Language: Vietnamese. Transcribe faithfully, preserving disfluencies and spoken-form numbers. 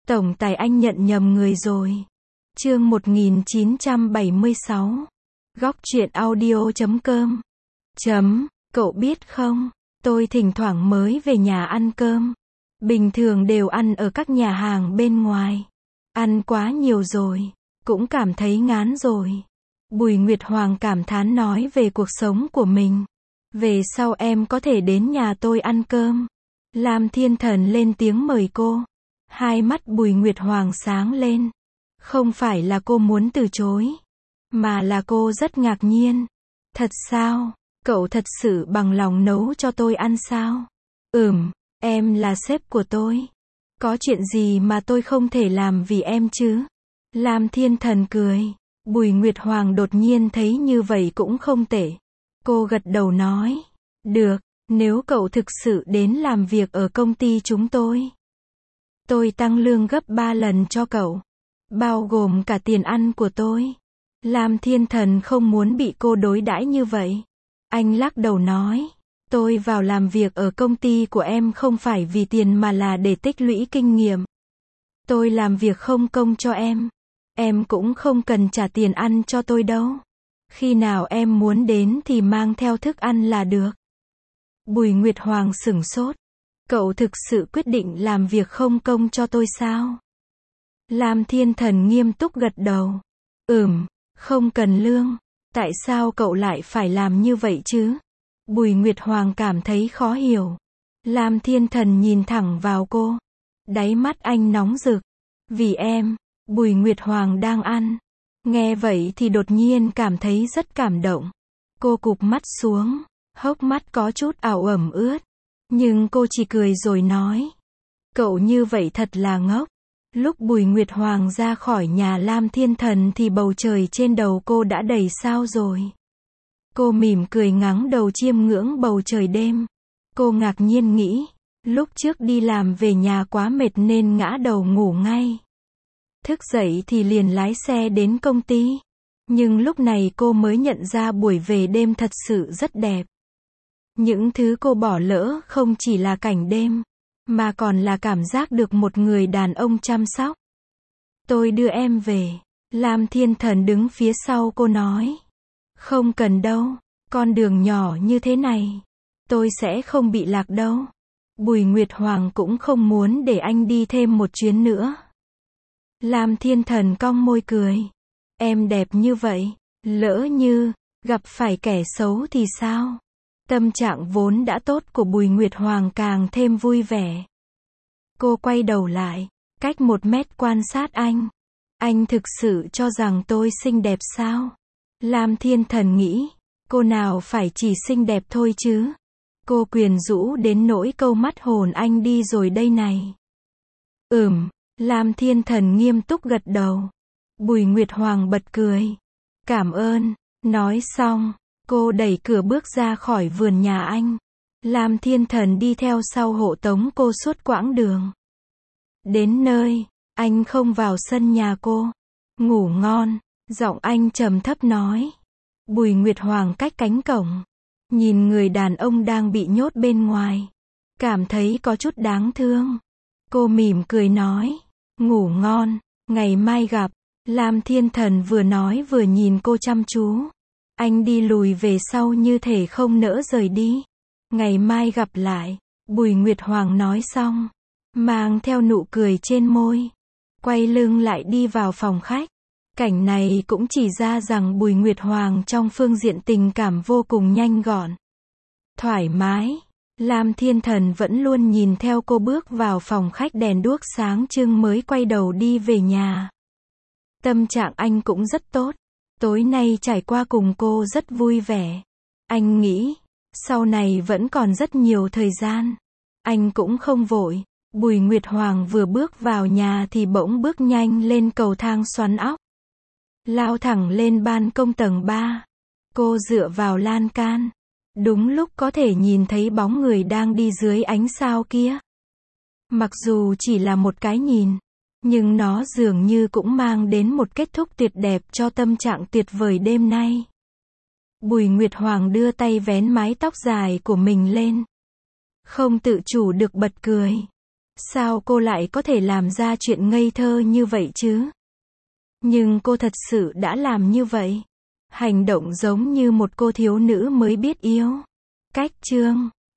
Tổng tài anh nhận nhầm người rồi. Chương một nghìn chín trăm bảy mươi sáu. Góc truyện audio chấm com. Chấm, cậu biết không, tôi thỉnh thoảng mới về nhà ăn cơm. Bình thường đều ăn ở các nhà hàng bên ngoài. Ăn quá nhiều rồi, cũng cảm thấy ngán rồi. Bùi Nguyệt Hoàng cảm thán nói về cuộc sống của mình. Về sau em có thể đến nhà tôi ăn cơm. Lam Thiên Thần lên tiếng mời cô. Hai mắt Bùi Nguyệt Hoàng sáng lên. Không phải là cô muốn từ chối, mà là cô rất ngạc nhiên. Thật sao? Cậu thật sự bằng lòng nấu cho tôi ăn sao? Ừm, em là sếp của tôi. Có chuyện gì mà tôi không thể làm vì em chứ? Lam Thiên Thần cười. Bùi Nguyệt Hoàng đột nhiên thấy như vậy cũng không tệ. Cô gật đầu nói. Được, nếu cậu thực sự đến làm việc ở công ty chúng tôi, tôi tăng lương gấp ba lần cho cậu, bao gồm cả tiền ăn của tôi. Lam Thiên Thần không muốn bị cô đối đãi như vậy. Anh lắc đầu nói, tôi vào làm việc ở công ty của em không phải vì tiền mà là để tích lũy kinh nghiệm. Tôi làm việc không công cho em. Em cũng không cần trả tiền ăn cho tôi đâu. Khi nào em muốn đến thì mang theo thức ăn là được. Bùi Nguyệt Hoàng sửng sốt. Cậu thực sự quyết định làm việc không công cho tôi sao? Lam Thiên Thần nghiêm túc gật đầu. Ừm, không cần lương. Tại sao cậu lại phải làm như vậy chứ? Bùi Nguyệt Hoàng cảm thấy khó hiểu. Lam Thiên Thần nhìn thẳng vào cô. Đáy mắt anh nóng rực. Vì em. Bùi Nguyệt Hoàng đang ăn. Nghe vậy thì đột nhiên cảm thấy rất cảm động. Cô cụp mắt xuống. Hốc mắt có chút ảo ẩm ướt. Nhưng cô chỉ cười rồi nói. Cậu như vậy thật là ngốc. Lúc Bùi Nguyệt Hoàng ra khỏi nhà Lam Thiên Thần thì bầu trời trên đầu cô đã đầy sao rồi. Cô mỉm cười ngẩng đầu chiêm ngưỡng bầu trời đêm. Cô ngạc nhiên nghĩ. Lúc trước đi làm về nhà quá mệt nên ngã đầu ngủ ngay. Thức dậy thì liền lái xe đến công ty. Nhưng lúc này cô mới nhận ra buổi về đêm thật sự rất đẹp. Những thứ cô bỏ lỡ không chỉ là cảnh đêm, mà còn là cảm giác được một người đàn ông chăm sóc. Tôi đưa em về. Lam Thiên Thần đứng phía sau cô nói. Không cần đâu, con đường nhỏ như thế này, tôi sẽ không bị lạc đâu. Bùi Nguyệt Hoàng cũng không muốn để anh đi thêm một chuyến nữa. Lam Thiên Thần cong môi cười. Em đẹp như vậy, lỡ như gặp phải kẻ xấu thì sao? Tâm trạng vốn đã tốt của Bùi Nguyệt Hoàng càng thêm vui vẻ. Cô quay đầu lại, cách một mét quan sát anh. Anh thực sự cho rằng tôi xinh đẹp sao? Lam Thiên Thần nghĩ, cô nào phải chỉ xinh đẹp thôi chứ? Cô quyến rũ đến nỗi câu mắt hồn anh đi rồi đây này. Ừm, Lam Thiên Thần nghiêm túc gật đầu. Bùi Nguyệt Hoàng bật cười. Cảm ơn. Nói xong, cô đẩy cửa bước ra khỏi vườn nhà anh. Lam Thiên Thần đi theo sau hộ tống cô suốt quãng đường. Đến nơi, anh không vào sân nhà cô. Ngủ ngon, giọng anh trầm thấp nói. Bùi Nguyệt Hoàng cách cánh cổng, nhìn người đàn ông đang bị nhốt bên ngoài, cảm thấy có chút đáng thương. Cô mỉm cười nói, ngủ ngon, ngày mai gặp. Lam Thiên Thần vừa nói vừa nhìn cô chăm chú. Anh đi lùi về sau như thể không nỡ rời đi. Ngày mai gặp lại. Bùi Nguyệt Hoàng nói xong, mang theo nụ cười trên môi, quay lưng lại đi vào phòng khách. Cảnh này cũng chỉ ra rằng Bùi Nguyệt Hoàng trong phương diện tình cảm vô cùng nhanh gọn, thoải mái. Lam Thiên Thần vẫn luôn nhìn theo cô bước vào phòng khách đèn đuốc sáng trưng mới quay đầu đi về nhà. Tâm trạng anh cũng rất tốt. Tối nay trải qua cùng cô rất vui vẻ. Anh nghĩ, sau này vẫn còn rất nhiều thời gian. Anh cũng không vội. Bùi Nguyệt Hoàng vừa bước vào nhà thì bỗng bước nhanh lên cầu thang xoắn ốc, lao thẳng lên ban công tầng ba. Cô dựa vào lan can. Đúng lúc có thể nhìn thấy bóng người đang đi dưới ánh sao kia. Mặc dù chỉ là một cái nhìn, nhưng nó dường như cũng mang đến một kết thúc tuyệt đẹp cho tâm trạng tuyệt vời đêm nay. Bùi Nguyệt Hoàng đưa tay vén mái tóc dài của mình lên. Không tự chủ được bật cười. Sao cô lại có thể làm ra chuyện ngây thơ như vậy chứ? Nhưng cô thật sự đã làm như vậy. Hành động giống như một cô thiếu nữ mới biết yêu. Cách chương